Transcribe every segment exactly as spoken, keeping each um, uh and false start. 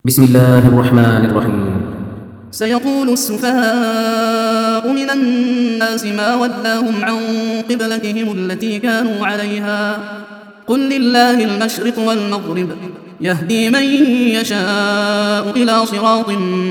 بسم الله الرحمن الرحيم. سيقول السفهاء من الناس ما ولاهم عن قبلتهم التي كانوا عليها قل لله المشرق والمغرب يهدي من يشاء إلى صراط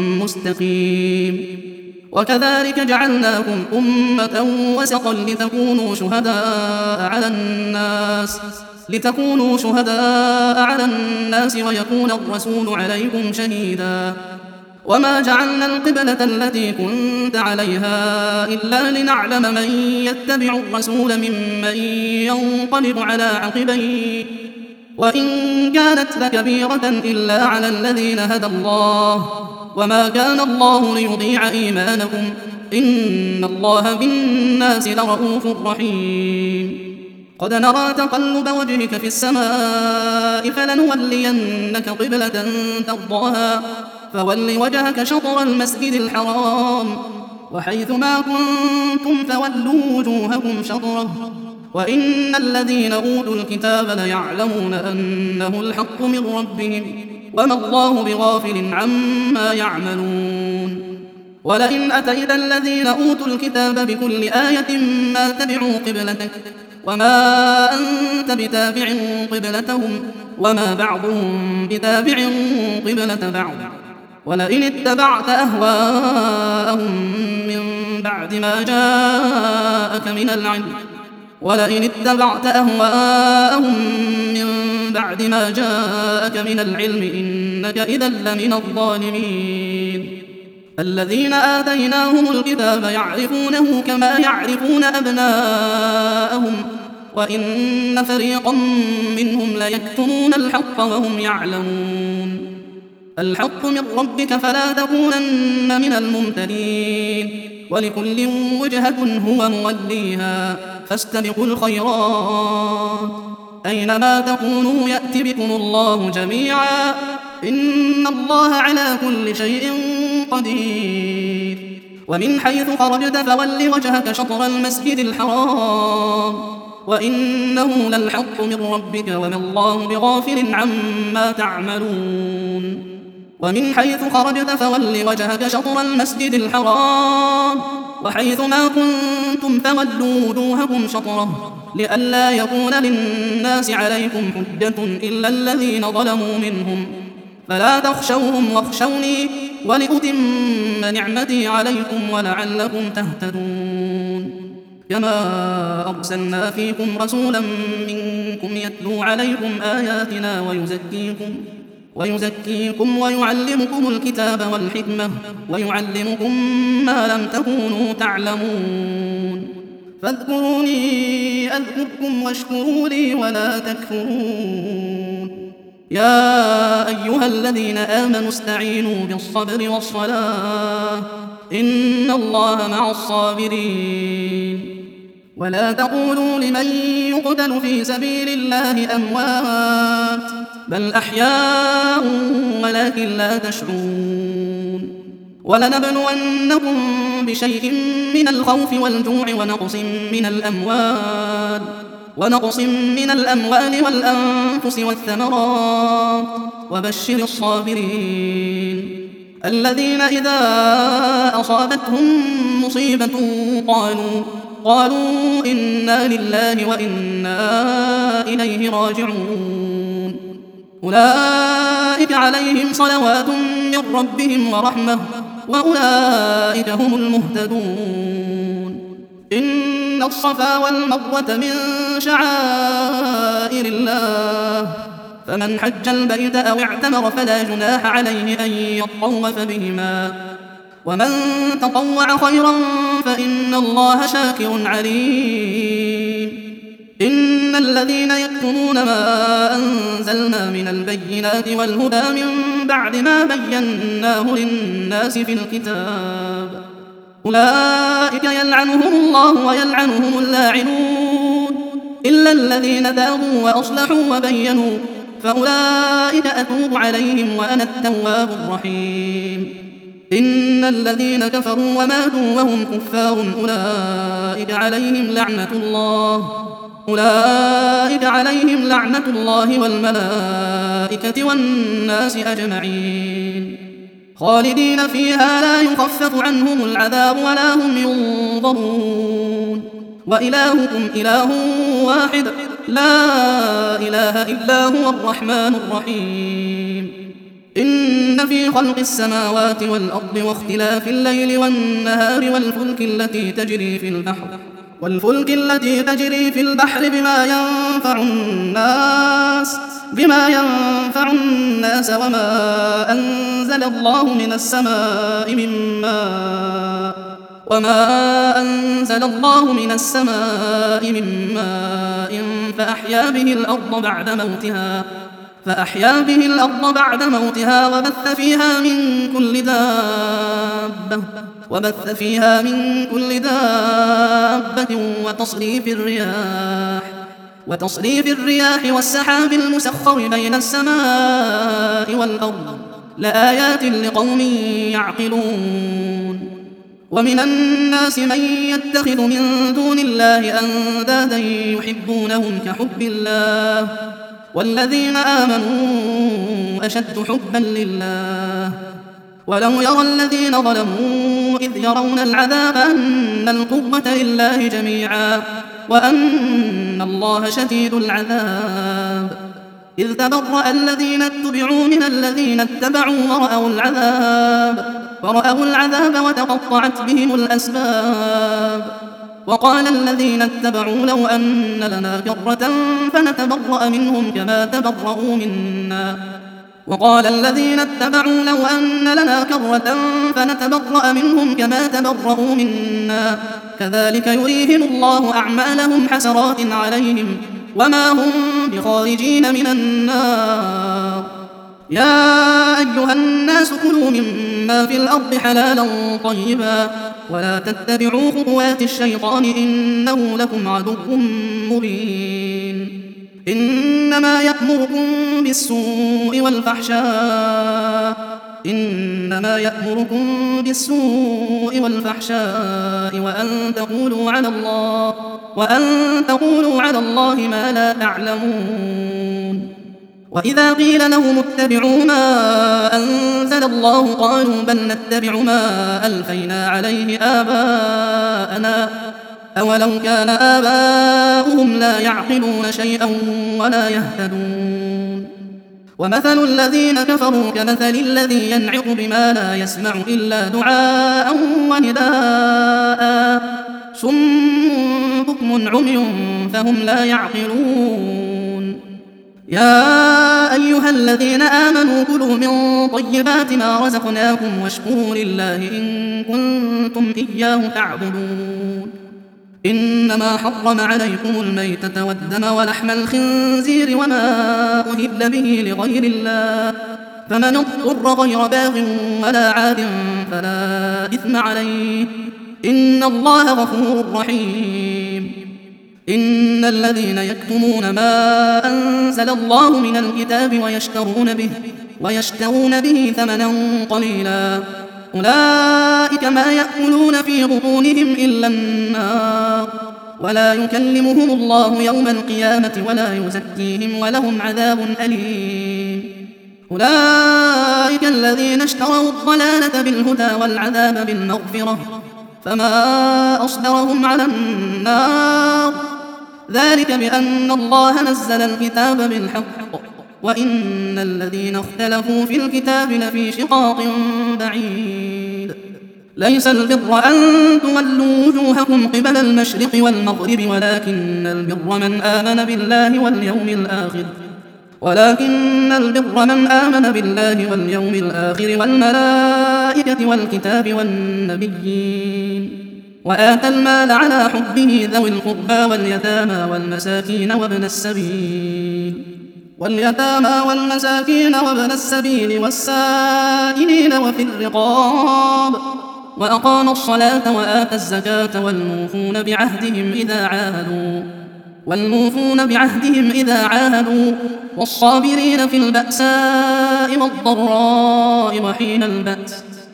مستقيم. وكذلك جعلناكم أمة وسطا لتكونوا شهداء على الناس لتكونوا شهداء على الناس ويكون الرسول عليكم شهيدا. وما جعلنا القبلة التي كنت عليها إلا لنعلم من يتبع الرسول ممن ينقلب على عقبيه وإن كانت لكبيرة إلا على الذين هدى الله وما كان الله ليضيع إيمانكم إن الله بالناس لرءوف رحيم. قد نرى تقلب وجهك في السماء فلنولينك قبلة ترضاها فول وجهك شطر المسجد الحرام وحيث ما كنتم فولوا وجوهكم شطره وإن الذين أوتوا الكتاب ليعلمون أنه الحق من ربهم وما الله بغافل عما يعملون. ولئن أتيت الذين أوتوا الكتاب بكل آية ما تبعوا قبلتك وما أنت بتابع قبلتهم وما بعضهم بتابع قبلة بعض. ولئن اتبعت أهواءهم من بعد ما جاءك من العلم ولئن اتبعت أهواءهم من بعد ما جاءك من العلم إنك إذا لمن الظالمين. الذين آتيناهم الكتاب يعرفونه كما يعرفون أبناءهم وإن فريقا منهم ليكتمون الحق وهم يعلمون. الحق من ربك فلا تكونن من الممترين ولكل وجهة هو موليها فاستبقوا الخيرات أينما تكونوا يأت بكم الله جميعا إن الله على كل شيء قدير. ومن حيث خرجت فول وجهك شطر المسجد الحرام وإنه للحق من ربك وما الله بغافل عما تعملون. ومن حيث خرجت فول وجهك شطر المسجد الحرام وحيث ما كنتم فولوا وجوهكم شطره لئلا يكون للناس عليكم حجة إلا الذين ظلموا منهم فلا تخشوهم واخشوني ولأتم نعمتي عليكم ولعلكم تهتدون. كما أرسلنا فيكم رسولا منكم يتلو عليكم آياتنا ويزكيكم ويزكيكم ويعلمكم الكتاب والحكمة ويعلمكم ما لم تكونوا تعلمون فاذكروني أذكركم واشكروا لي ولا تكفرون. يا أيها الذين آمنوا استعينوا بالصبر والصلاة إن الله مع الصابرين. ولا تقولوا لمن يقتل في سبيل الله أموات بل أحياء ولكن لا تشعرون. ولنبلونكم بشيء من الخوف والجوع ونقص من الأموال ونقص من الأموال والأنفس والثمرات وبشر الصابرين الذين إذا أصابتهم مصيبة قالوا قالوا إنا لله وإنا إليه راجعون. أولئك عليهم صلوات من ربهم ورحمة وأولئك هم المهتدون. إن الصفا والمروة من شعائر الله فمن حج البيت أو اعتمر فلا جناح عليه أن يطوف بهما ومن تطوع خيرا فإن الله شاكر عليم. إن الذين يكتمون ما أنزلنا من البينات والهدى من بعد ما بيناه للناس في الكتاب أولئك يلعنهم الله ويلعنهم اللاعنون إلا الذين تابوا وأصلحوا وبينوا فأولئك أتوب عليهم وأنا التواب الرحيم. إن الذين كفروا وماتوا وهم كفار أولئك عليهم لعنة الله أولئك عليهم لعنة الله والملائكة والناس أجمعين خالدين فيها لا يخفف عنهم العذاب ولا هم ينظرون وإلهكم إله واحد لا إله إلا هو الرحمن الرحيم إن في خلق السماوات والأرض واختلاف الليل والنهار والفلك التي تجري في البحر والفلك التي تجري في البحر بما ينفع الناس بما ينفع الناس وما أنزل الله من السماء من ماء وما أنزل الله من السماء من ماء فأحيا به الأرض بعد موتها فأحيا به الأرض بعد موتها وبث فيها من كل دابة وبث فيها من كل دابة وتصريف الرياح وتصريف الرياح والسحاب المسخر بين السماء والأرض لآيات لقوم يعقلون ومن الناس من يتخذ من دون الله أندادا يحبونهم كحب الله والذين آمنوا أشد حبا لله ولو يرى الذين ظلموا إذ يرون العذاب أن القوة لله جميعا وأن الله شديد العذاب إذ تبرأ الذين اتبعوا من الذين اتبعوا ورأوا العذاب ورأوا العذاب وتقطعت بهم الأسباب وقال الذين اتبعوا لو أن لنا كرة فنتبرأ منهم كما تبرأوا منا وقال الذين اتبعوا لو أن لنا كرة فنتبرأ منهم كما تبرأوا منا كذلك يريهم الله أعمالهم حسرات عليهم وما هم بخارجين من النار يا أيها الناس كلوا مما في الأرض حلالا طيبا ولا تتبعوا خطوات الشيطان إنه لكم عدو مبين إنما يأمركم بالسوء والفحشاء إنما يأمركم بالسوء والفحشاء وأن تقولوا على الله وأن تقولوا على الله ما لا تعلمون وإذا قيل لهم اتبعوا ما أنزل الله قالوا بل نتبع ما ألفينا عليه آباءنا أولو كان آباؤهم لا يعقلون شيئا ولا يهتدون ومثل الذين كفروا كمثل الذي ينعق بما لا يسمع إلا دعاء ونداء صم بكم عمي فهم لا يعقلون يا أيها الذين آمنوا كلوا من طيبات ما رزقناكم واشكروا لله إن كنتم إياه تعبدون إنما حرم عليكم الميتة والدم ولحم الخنزير وما أهل به لغير الله فمن اضطر غير باغ ولا عاد فلا إثم عليه إن الله غفور رحيم إن الذين يكتمون ما أنزل الله من الكتاب ويشترون به ويشترون به ثمنا قليلا أولئك ما يأكلون في بطونهم إلا النار ولا يكلمهم الله يوم القيامة ولا يزكيهم ولهم عذاب أليم أولئك الذين اشتروا الضلالة بالهدى والعذاب بالمغفرة فما أصبرهم على النار ذلك بأن الله نزل الكتاب بالحق وإن الذين اختلفوا في الكتاب لفي شقاق بعيد ليس البر أن تولوا وجوهكم قبل المشرق والمغرب ولكن البر من آمن بالله واليوم الآخر ولكن البر من آمن بالله واليوم الآخر والملائكة والكتاب والنبيين وآتى المال على حبه ذوي القربى واليتامى والمساكين وابن السبيل واليتامى والمساكين وابن السبيل والسائلين وفي الرقاب وأقام الصلاة وآتى الزكاة والموفون بعهدهم إذا عاهدوا والموفون بعهدهم إذا عاهدوا والصابرين في البأساء والضراء وحين البأس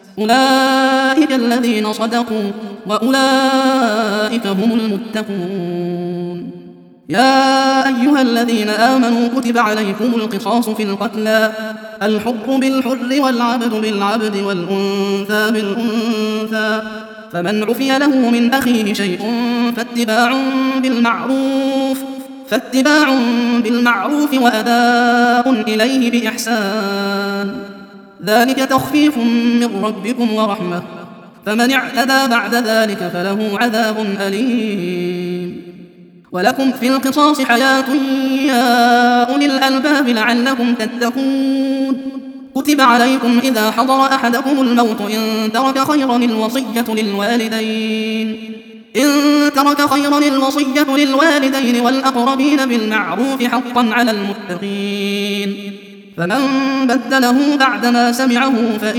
أولئك الذين صدقوا وأولئك هم المتقون يا أيها الذين آمنوا كتب عليكم القصاص في القتلى الحر بالحر والعبد بالعبد والأنثى بالأنثى فمن عفي له من أخيه شيء فاتباع بالمعروف فاتباع بالمعروف وأداء إليه بإحسان ذلك تخفيف من ربكم ورحمة فمن اعتدى بعد ذلك فله عذاب أليم ولكم في القصاص حياة يا أولي الألباب لعلكم تتقون كتب عليكم إذا حضر أحدكم الموت إن ترك خيرا الوصية للوالدين إن ترك خيرا الوصية للوالدين والأقربين بالمعروف حقا على المتقين فمن بدله بعدما سمعه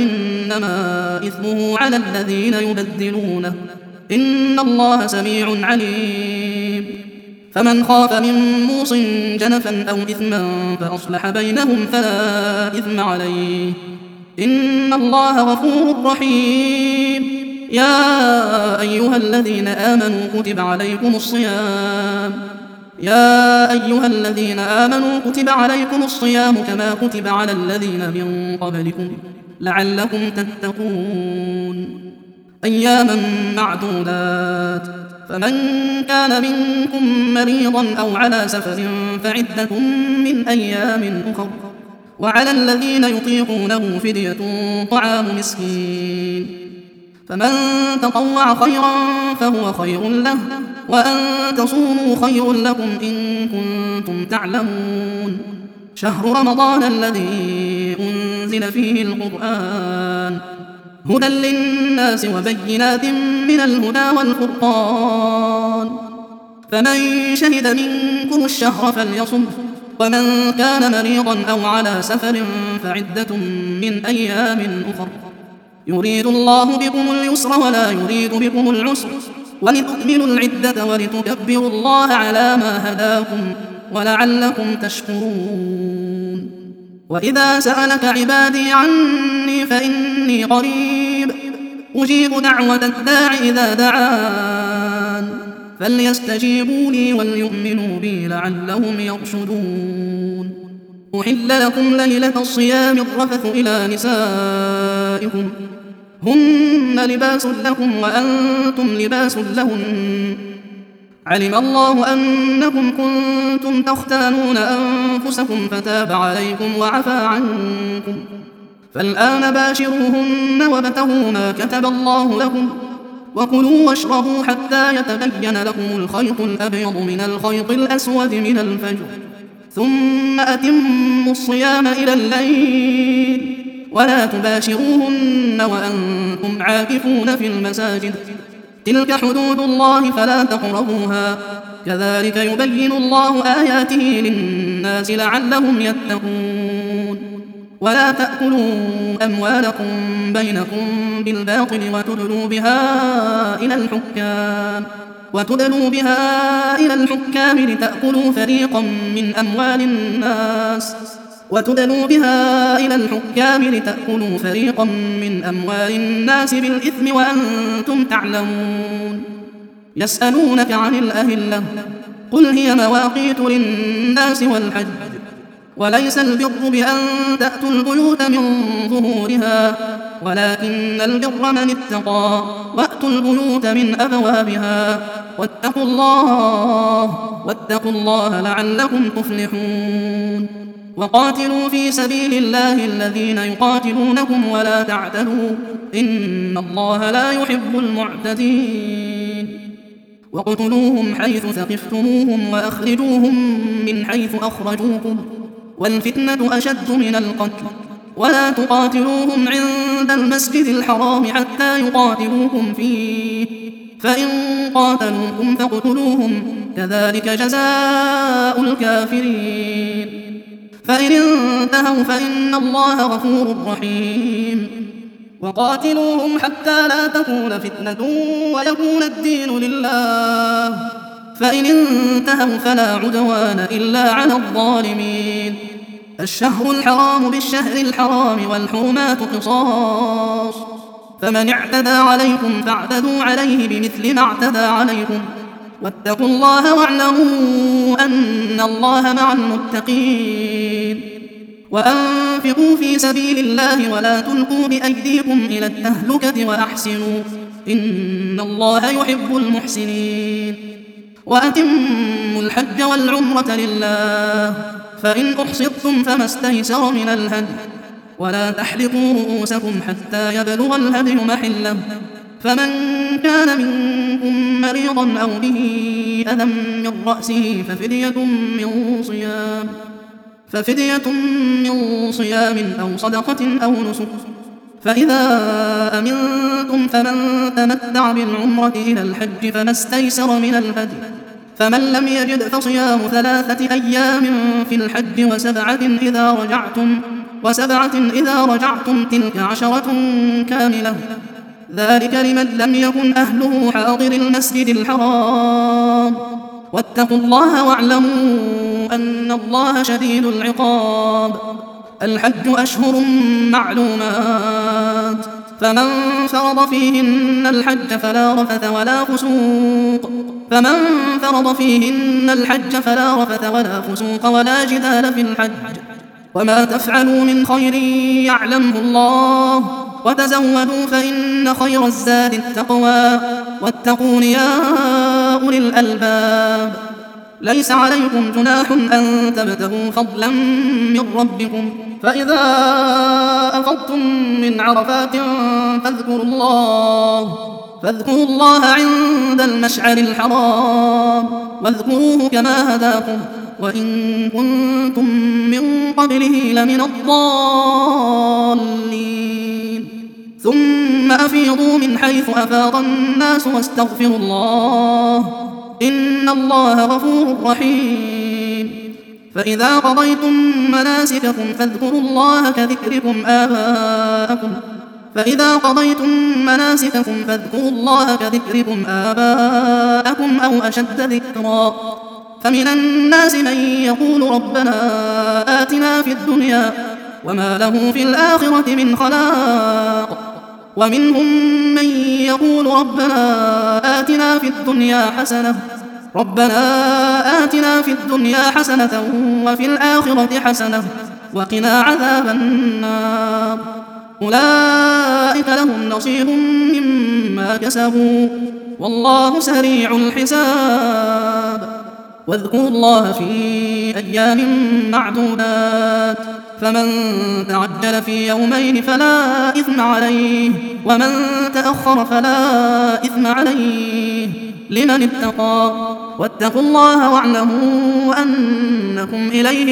فإنما إثمه على الذين يبدلونه إن الله سميع عليم فمن خاف من موص جنفا أو إثما فأصلح بينهم فلا إثم عليه إن الله غفور رحيم يا أيها الذين آمنوا كتب عليكم الصيام يا أيها الذين آمنوا كتب عليكم الصيام كما كتب على الذين من قبلكم لعلكم تتقون أياما معدودات فمن كان منكم مريضا أو على سفر فعدة من أيام أخر وعلى الذين يطيقونه فدية طعام مسكين فمن تطوع خيرا فهو خير له وأن تصوموا خير لكم إن كنتم تعلمون شهر رمضان الذي أنزل فيه القرآن هدى للناس وبينات من الهدى والفرقان فمن شهد منكم الشهر فليصم ومن كان مريضا أو على سفر فعدة من أيام أخر يريد الله بكم اليسر ولا يريد بكم العسر ولتكملوا العدة ولتكبروا الله على ما هداكم ولعلكم تشكرون وإذا سألك عبادي عني فإني قريب أجيب دعوة الداع إذا دعان فليستجيبوا لي وليؤمنوا بي لعلهم يرشدون أحل لكم ليلة الصيام الرفث إلى نسائكم هن لباس لكم وأنتم لباس لهن علم الله أنكم كنتم تختانون أنفسكم فتاب عليكم وعفى عنكم فالآن باشروهن وابتغوا ما كتب الله لكم وكلوا واشربوا حتى يتبين لكم الخيط الأبيض من الخيط الأسود من الفجر ثم أتموا الصيام إلى الليل ولا تباشروهن وأنتم عاكفون في المساجد تلك حدود الله فلا تقربوها كذلك يبين الله آياته للناس لعلهم يتقون ولا تأكلوا أموالكم بينكم بالباطل وتدلوا بها إلى الحكام وتدلوا بها إلى الحكام لتأكلوا فريقا من أموال الناس وتدلوا بها إلى الحكام لتأكلوا فريقا من أموال الناس بالإثم وأنتم تعلمون يسألونك عن الأهلة قل هي مواقيت للناس والحج وليس البر بأن تأتوا البيوت من ظهورها ولكن البر من اتقى وأتوا البيوت من أبوابها واتقوا الله واتقوا الله لعلكم تفلحون وقاتلوا في سبيل الله الذين يقاتلونكم ولا تعتدوا إن الله لا يحب المعتدين وقتلوهم حيث ثقفتموهم وأخرجوهم من حيث أخرجوكم والفتنة أشد من القتل ولا تقاتلوهم عند المسجد الحرام حتى يقاتلوكم فيه فإن قاتلوكم فاقتلوهم كذلك جزاء الكافرين فإن انتهوا فإن الله غفور رحيم وقاتلوهم حتى لا تكون فتنة ويكون الدين لله فإن انتهوا فلا عدوان إلا على الظالمين الشهر الحرام بالشهر الحرام والحرمات قصاص فمن اعتدى عليكم فاعتدوا عليه بمثل ما اعتدى عليكم واتقوا الله واعلموا أن الله مع المتقين وأنفقوا في سبيل الله ولا تلقوا بأيديكم إلى التهلكة وأحسنوا إن الله يحب المحسنين وأتموا الحج والعمرة لله فإن أحصرتم فما استيسر من الهدي ولا تحلقوا رؤوسكم حتى يبلغ الهدي محله فمن كان منكم مريضا أو به أذى من رأسه ففدية من صيام ففدية من صيام أو صدقة أو نسك فإذا أمنتم فمن تمتع بالعمرة إلى الحج فما استيسر من الهدي فمن لم يجد فصيام ثلاثة أيام في الحج وسبعة إذا رجعتم وسبعة إذا رجعتم تلك عشرة كاملة ذلك لمن لم يكن أهله حاضر المسجد الحرام واتقوا الله واعلموا أن الله شديد العقاب الحج أشهر معلومات فمن فرض فيهن الحج فلا رفث ولا فسوق فمن فرض فيهن الحج فلا رفث ولا فسوق ولا جدال في الحج وما تفعلوا من خير يعلمه الله وتزودوا فإن خير الزاد التقوى واتقون يا أولي الألباب ليس عليكم جناح أن تبتغوا فضلا من ربكم فإذا أفضتم من عرفات فاذكروا الله فاذكروا الله عند المشعر الحرام واذكروه كما هداكم وإن كنتم من قبله لمن الضالين ثم أفيضوا من حيث أفاض الناس واستغفروا الله إن الله غفور رحيم فإذا قضيتم مناسككم فاذكروا الله كذكركم آباءكم فإذا قضيتم مناسككم فاذكروا الله كذكركم آباءكم أو أشد ذكرا فمن الناس من يقول ربنا آتنا في الدنيا وما له في الآخرة من خلاق ومنهم من يقول ربنا آتنا في الدنيا حسنة ربنا آتنا في الدنيا حسنة وفي الآخرة حسنة وقنا عذاب النار أولئك لهم نصيب مما كسبوا والله سريع الحساب واذكروا الله في أيام معدودات فمن تعجل في يومين فلا إثم عليه ومن تأخر فلا إثم عليه لمن اتقى واتقوا الله واعلموا أنكم إليه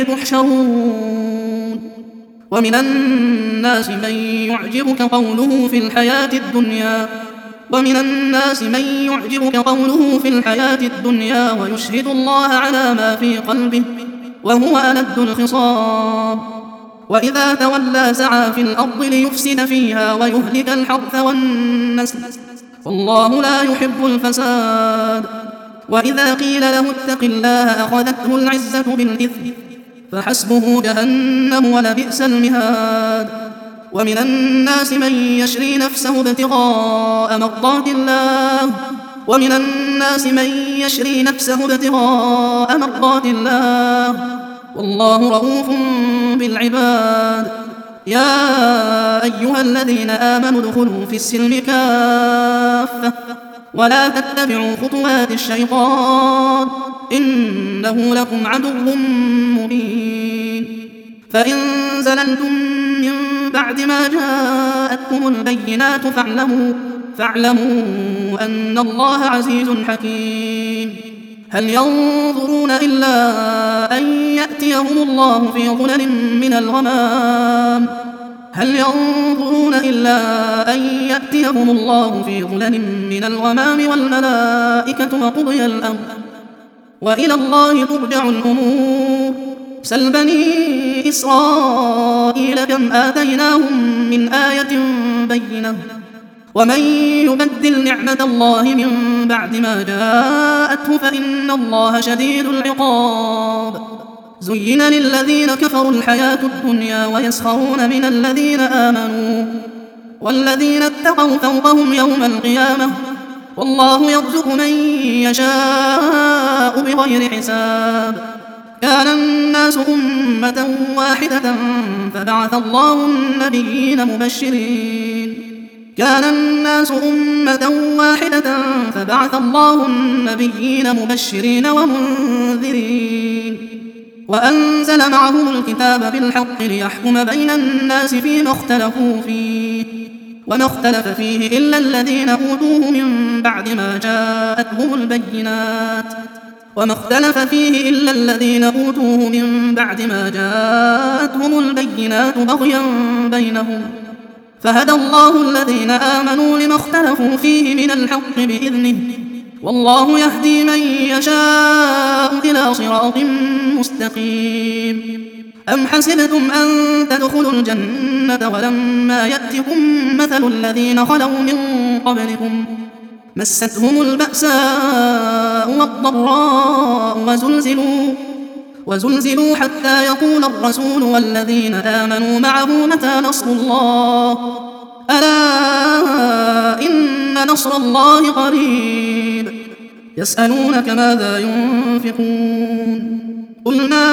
تحشرون ومن الناس من يعجبك قوله في الحياة الدنيا ومن الناس من يعجبك قوله في الحياة الدنيا ويشهد الله على ما في قلبه وهو ألد الخصام وإذا تولى سعى في الأرض ليفسد فيها ويهلك الحرث والنسل والله لا يحب الفساد وإذا قيل له اتق الله أخذته العزة بالإثم فحسبه جهنم ولبئس المهاد ومن الناس من يشري نفسه ابتغاء مرضات الله ومن الناس من يشري نفسه ابتغاء مرضات الله والله رؤوف بالعباد يا أيها الذين آمنوا ادخلوا في السلم كافة ولا تتبعوا خطوات الشيطان إنه لكم عدو مبين فإن زللتم من بعد ما جاءتكم البينات فاعلموا, فاعلموا أن الله عزيز حكيم هل ينظرون إلا أن يأتيهم الله في ظلل من الغمام هل ينظرون إلا أن يأتيهم الله في ظلل من الغمام والملائكة وقضي الأمر وإلى الله ترجع الأمور سل بني إسرائيل كم آتيناهم من آية بينة ومن يبدل نعمة الله من بعد ما جاءته فإن الله شديد العقاب زين للذين كفروا الحياة الدنيا ويسخرون من الذين آمنوا والذين اتقوا فوقهم يوم القيامة والله يرزق من يشاء بغير حساب. كان الناس أمة واحدة فبعث الله النبيين مبشرين كان الناس أمة واحدة فبعث الله النبيين مبشرين ومنذرين وأنزل معهم الكتاب بالحق ليحكم بين الناس فيما اختلفوا فيه وما اختلف فيه إلا الذين أوتوه من بعد ما جاءتهم البينات وما اختلف فيه إلا الذين أوتوه من بعد ما جاءتهم البينات بغيا بينهم فهدى الله الذين آمنوا لما اختلفوا فيه من الحق بإذنه والله يهدي من يشاء إلى صراط مستقيم. أم حسبتم أن تدخلوا الجنة ولما يأتكم مثل الذين خلوا من قبلكم مستهم البأساء والضراء وزلزلوا, وزلزلوا حتى يقول الرسول والذين آمنوا معه متى نصر الله ألا إن نصر الله قريب. يسألونك ماذا ينفقون قل ما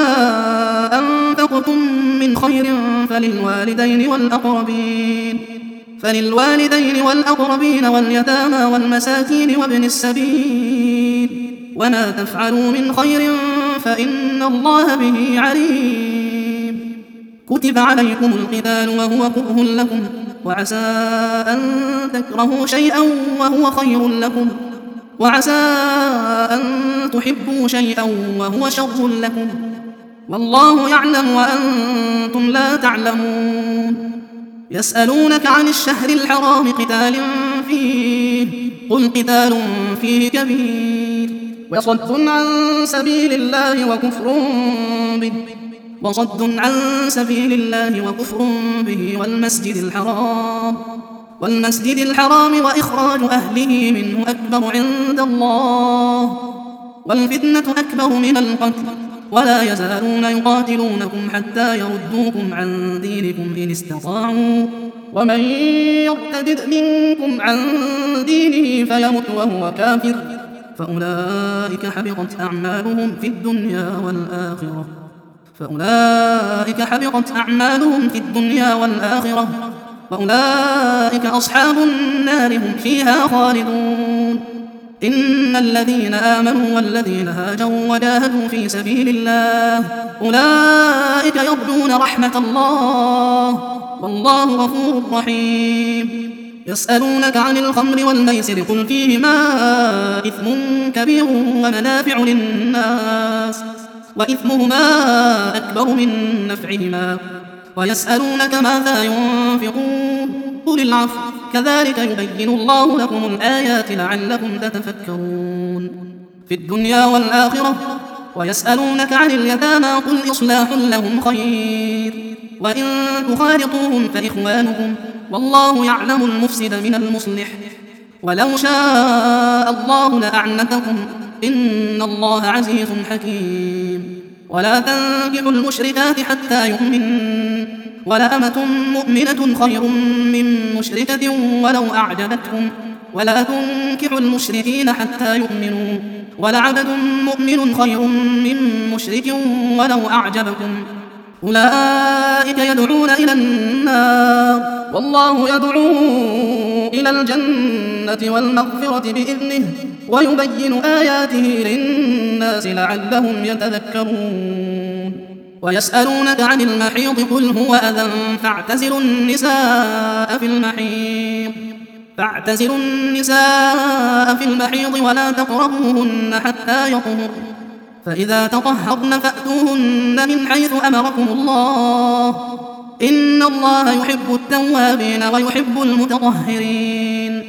أنفقتم من خير فللوالدين والأقربين فللوالدين والأقربين واليتامى والمساكين وابن السبيل وما تفعلوا من خير فإن الله به عليم. كتب عليكم القتال وهو كره لكم وعسى أن تكرهوا شيئا وهو خير لكم وعسى أن تحبوا شيئا وهو شر لكم والله يعلم وأنتم لا تعلمون. يسألونك عن الشهر الحرام قتال فيه قل قتال فيه كبير وصد عن سبيل الله وكفر به وصد عن سبيل الله وكفر به والمسجد الحرام والمسجد الحرام وإخراج أهله منه أكبر عند الله والفتنة أكبر من القتل ولا يزالون يقاتلونكم حتى يردوكم عن دينكم إن استطاعوا ومن يرتد منكم عن دينه فيمت وهو كافر فأولئك حبطت أعمالهم في الدنيا والآخرة فأولئك حبطت أعمالهم في الدنيا والآخرة وأولئك أصحاب النار هم فيها خالدون. إن الذين آمنوا والذين هاجروا وجاهدوا في سبيل الله أولئك يرجون رحمة الله والله غفور رحيم. يسألونك عن الخمر والميسر قل فيهما إثم كبير ومنافع للناس وإثمهما أكبر من نفعهما ويسألونك ماذا ينفقون قل العفو كذلك يبين الله لكم الآيات لعلكم تتفكرون في الدنيا والآخرة. ويسألونك عن اليتامى قل إصلاح لهم خير وإن تخالطوهم فإخوانكم والله يعلم المفسد من المصلح ولو شاء الله لأعنتكم إن الله عزيز حكيم. ولا تنكحوا المشركات حتى يؤمنن ولأمة مؤمنة خير من مشركة ولو أعجبتكم ولا تنكحوا المشركين حتى يؤمنوا ولعبد مؤمن خير من مشرك ولو أعجبكم أولئك يدعون إلى النار والله يدعو إلى الجنة والمغفرة بإذنه ويبين آياته للناس لعلهم يتذكرون. ويسألونك عن المحيض قل هو أذى فاعتزلوا النساء في المحيض فاعتزلوا النساء في المحيض ولا تقربوهن حتى يطهرن فإذا تطهرن فأتوهن من حيث أمركم الله إن الله يحب التوابين ويحب المتطهرين.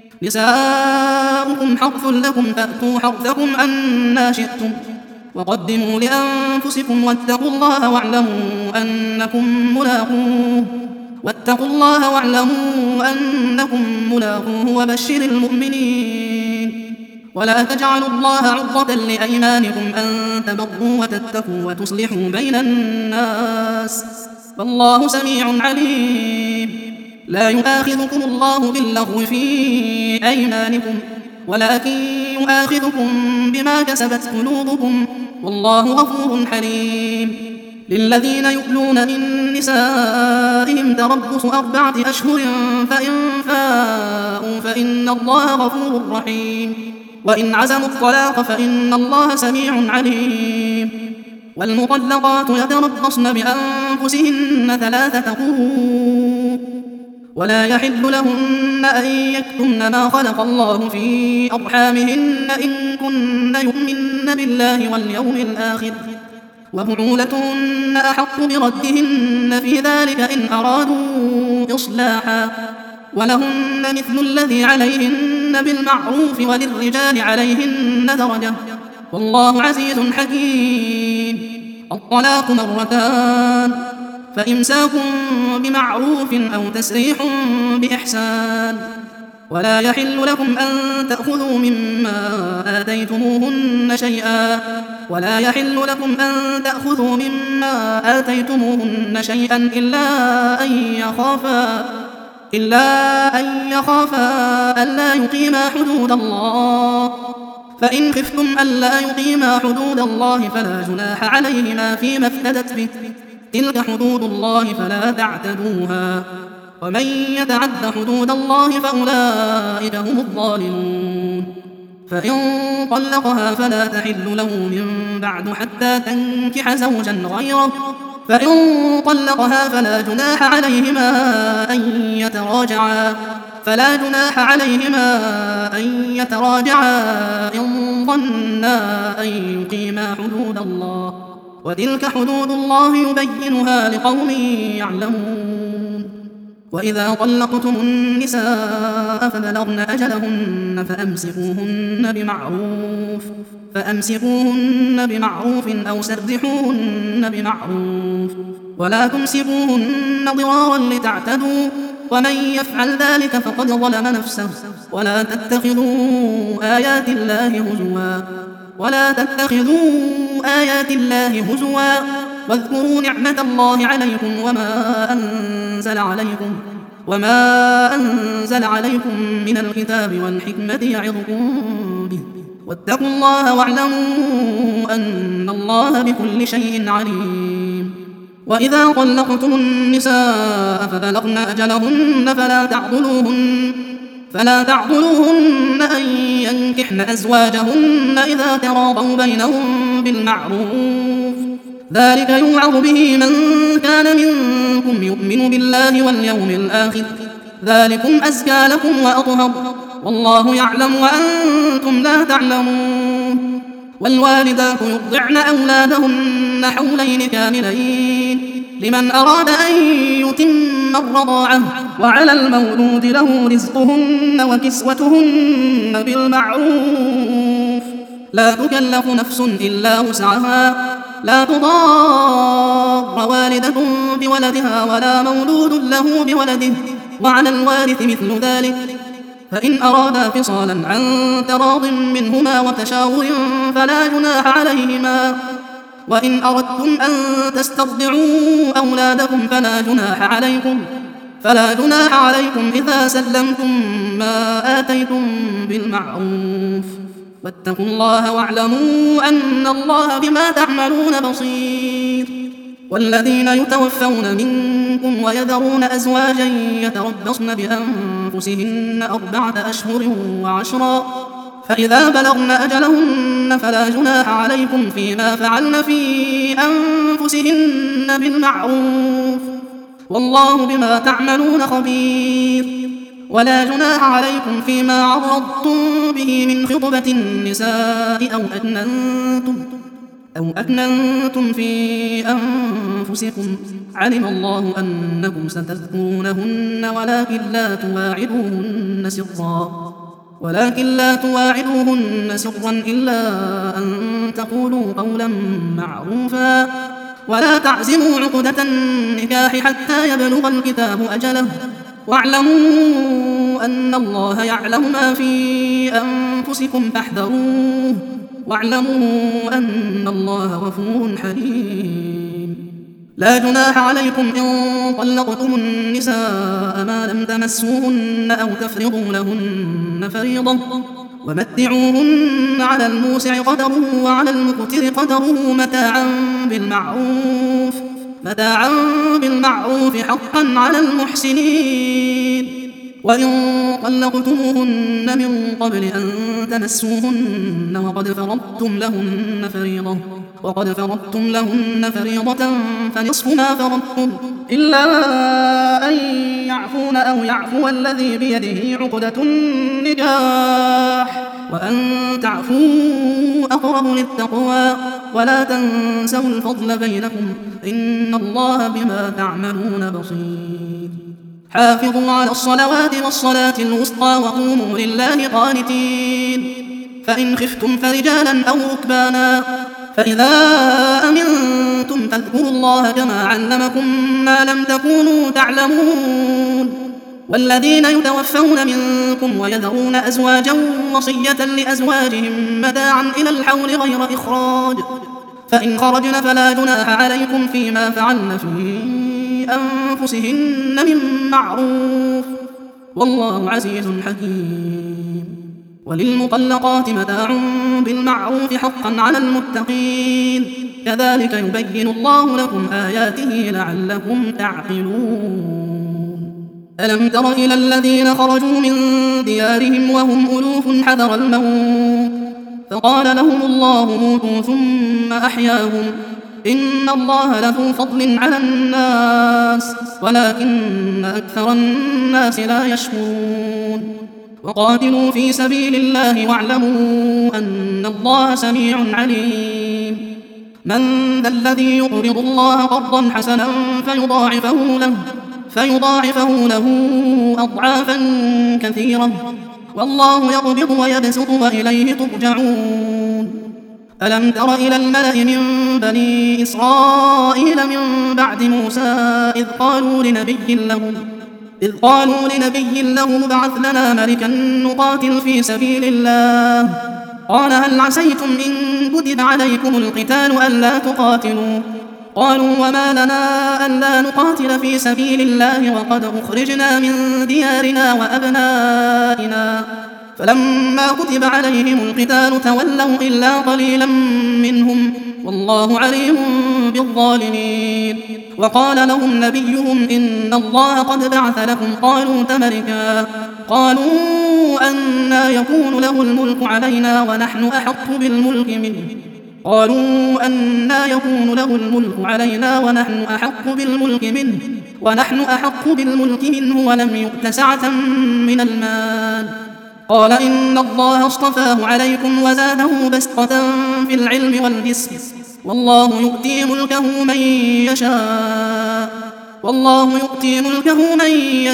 نساؤكم حرث لكم فأتوا حرثكم أنى شئتم وقدموا لأنفسكم واتقوا الله واعلموا أنكم ملاقوه واتقوا الله واعلموا أنكم ملاقوه وبشر المؤمنين. ولا تجعلوا الله عرضة لأيمانكم أن تبروا وتتقوا وتصلحوا بين الناس فالله سميع عليم. لا يؤاخذكم الله باللغو في أيمانكم ولكن يؤاخذكم بما كسبت قلوبكم والله غفور حليم. للذين يؤلون من نسائهم تربص أربعة أشهر فإن فاءوا فإن الله غفور رحيم. وإن عزموا الطلاق فإن الله سميع عليم. والمطلقات يتربصن بأنفسهن ثلاثة قروء ولا يحل لهن أن يكتمن ما خلق الله في أرحامهن إن كن يؤمن بالله واليوم الآخر وبعولتهن أحق بردهن في ذلك إن أرادوا إصلاحا ولهن مثل الذي عليهن بالمعروف وللرجال عليهن درجة والله عزيز حكيم. الطلاق مرتان فإمساك بمعروف أو تسريح بإحسان. ولا يحل لكم أن تأخذوا مما آتيتموهن شيئا ولا يحل لكم أن تأخذوا مما آتيتموهن شيئا إلا أن يخافا إلا أن يخافا ألا يقيما حدود الله فإن خفتم ألا يقيما حدود الله فلا جناح عليهما فيما افتدت به تلك حدود الله فلا تعتدوها ومن يتعد حدود الله فأولئك هم الظالمون. فإن طلقها فلا تحل له من بعد حتى تنكح زوجا غيره فإن طلقها فلا جناح عليهما أن يتراجعا فلا جناح عليهما أن يتراجعا إن ظنا أن يقيما حدود الله وتلك حدود الله يبينها لقوم يعلمون. وإذا طلقتم النساء فبلغن أجلهن فأمسكوهن بمعروف فأمسكوهن بمعروف أو سرحوهن بمعروف ولا تمسكوهن ضرارا لتعتدوا ومن يفعل ذلك فقد ظلم نفسه. ولا تتخذوا آيات الله هزوا ولا تتخذوا آيات الله هزوا واذكروا نعمة الله عليكم وما أنزل عليكم وما أنزل عليكم من الكتاب والحكمة يعظكم به واتقوا الله واعلموا أن الله بكل شيء عليم. وإذا طلقتم النساء فبلغن أجلهن فلا تعضلوهن فلا تعضلوهن أن ينكحن أزواجهن إذا تراضوا بينهم بالمعروف ذلك يوعظ به من كان منكم يؤمن بالله واليوم الآخر ذلكم أزكى لكم وأطهر والله يعلم وأنتم لا تعلمون. والوالدات يرضعن أولادهن حولين كاملين لمن أراد أن يتم الرضاعة وعلى المولود له رزقهن وكسوتهن بالمعروف لا تكلف نفس إلا وسعها لا تضار والدة بولدها ولا مولود له بولده وعلى الوارث مثل ذلك فإن أرادا فصالا عن تراض منهما وتشاور فلا جناح عليهما. وإن أردتم أن تسترضعوا أولادكم فلا جناح عليكم فلا جناح عليكم إذا سلمتم ما آتيتم بالمعروف واتقوا الله واعلموا أن الله بما تعملون بصير. والذين يتوفون منكم ويذرون أزواجا يتربصن بأنفسهن أربعة أشهر وعشرا فإذا بلغن أجلهن فلا جناح عليكم فيما فعلن في أنفسهن بالمعروف والله بما تعملون خبير. ولا جناح عليكم فيما عرضتم به من خطبة النساء أو أكننتم أو أكننتم في أنفسكم علم الله أنكم ستذكرونهن ولكن لا تواعدوهن سرا ولكن لا تواعدوهن سرا إلا أن تقولوا قولا معروفا ولا تعزموا عقدة النكاح حتى يبلغ الكتاب أجله واعلموا أن الله يعلم ما في أنفسكم فاحذروه واعلموا أن الله غفور حليم. لا جناح عليكم إن طلقتم النساء ما لم تمسوهن أو تفرضوا لهن فريضة ومتعوهن على الموسع قدره وعلى المقتر قدره متاعا بالمعروف متاعا بالمعروف حقا على المحسنين. وإن طلقتموهن من قبل أن تمسوهن وقد فرضتم لهن فريضة وقد فرضتم لهن فريضة فنصف ما فرضتم إلا أن يعفون أو يعفو الذي بيده عقدة النكاح وأن تعفوا أقرب للتقوى ولا تنسوا الفضل بينكم إن الله بما تعملون بصير. حافظوا على الصلوات والصلاة الوسطى وقوموا لله قانتين. فإن خفتم فرجالا أو ركبانا فإذا أمنتم فاذكروا الله كما علمكم ما لم تكونوا تعلمون. والذين يتوفون منكم ويذرون أزواجا وصية لأزواجهم متاعا إلى الحول غير إخراج فإن خرجن فلا جناح عليكم فيما فعلن في أنفسهن من معروف والله عزيز حكيم. وللمطلقات متاع بالمعروف حقا على المتقين كذلك يبين الله لكم آياته لعلكم تعقلون. ألم تر إلى الذين خرجوا من ديارهم وهم ألوف حذر الموت فقال لهم الله موتوا ثم أحياهم إن الله لذو فضل على الناس ولكن أكثر الناس لا يشكرون. وقاتلوا في سبيل الله واعلموا أن الله سميع عليم. من ذا الذي يقرض الله قرضا حسنا فيضاعفه له فيضاعفه له أضعافا كثيرة والله يقبض ويبسط وإليه ترجعون. ألم تر إلى الملأ من بني إسرائيل من بعد موسى إذ قالوا لنبي له إذ قالوا لنبي له ابعث لنا ملكا نقاتل في سبيل الله قال هل عسيتم إن كتب عليكم القتال ألا تقاتلوا قالوا وما لنا ألا نقاتل في سبيل الله وقد أخرجنا من ديارنا وأبنائنا فلما كتب عليهم القتال تولوا إلا قليلا منهم والله عليم بالظالمين. وقال لهم نبيهم إن الله قد بعث لكم طالوت ملكا قالوا أنى يكون له الملك علينا ونحن أحق بالملك منه قالوا أنى يكون له الملك علينا ونحن أحق بالملك منه ونحن أحق بالملك منه ولم يؤت سعة من المال قال إن الله اصطفاه عليكم وزاده بسطة في العلم والجسم والله يؤتي ملكه من يشاء والله يؤتي ملكه من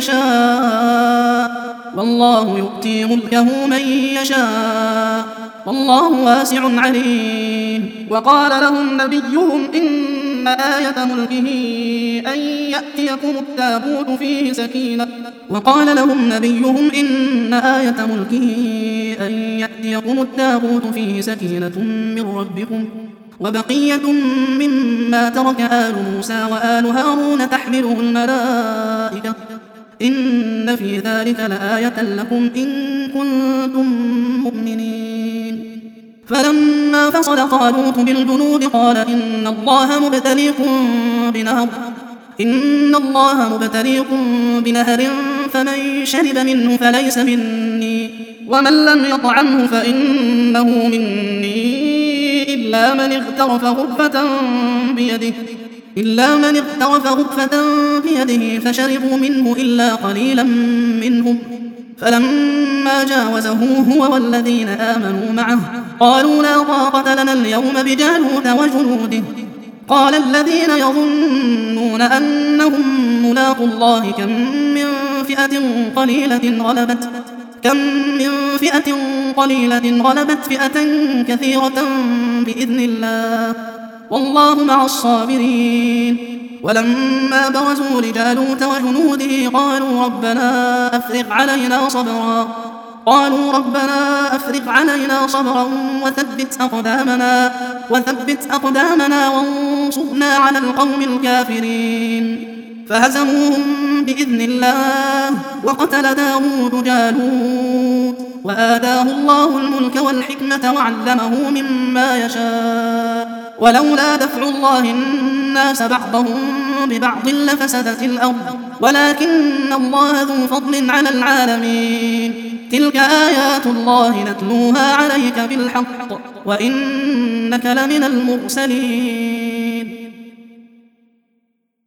يشاء والله يؤتي ملكه من يشاء والله واسع عليم. وقال لهم نبيهم إن آية ملكه أن يأتيكم التابوت فيه سكينة وقال لهم نبيهم إن آية ملكه أن يأتيكم التابوت فيه سكينة من ربكم وبقية مما ترك آل موسى وآل هارون تحمله الملائكة إن في ذلك لآية لكم إن كنتم مؤمنين. فلما فصل طالوت بالجنود قال إن الله مبتليكم بنهر إن الله مبتليكم بنهر فمن شرب منه فليس مني ومن لم يطعمه فإنه مني إلا من اغترف غرفة بيده إلا من اغترف غرفة بيده فشربوا منه إلا قليلا منهم فلما جاوزه هو والذين آمنوا معه قالوا لا طاقة لنا اليوم بجالوت وجنوده قال الذين يظنون أنهم ملاقوا الله كم من فئة قليلة غلبت كم من فئة قليلة غلبت فئة كثيرة بإذن الله والله مع الصابرين. ولما برزوا لجالوت وجنوده قالوا ربنا أفرغ علينا صبرا قالوا ربنا أفرغ علينا صبرا وثبت أقدامنا وثبت أقدامنا وانصرنا على القوم الكافرين. فهزموهم بإذن الله وقتل داود جالوت وآتاه الله الملك والحكمة وعلمه مما يشاء ولولا دفع الله الناس بعضهم ببعض لفسدت الأرض ولكن الله ذو فضل على العالمين تلك آيات الله نتلوها عليك بالحق وإنك لمن المرسلين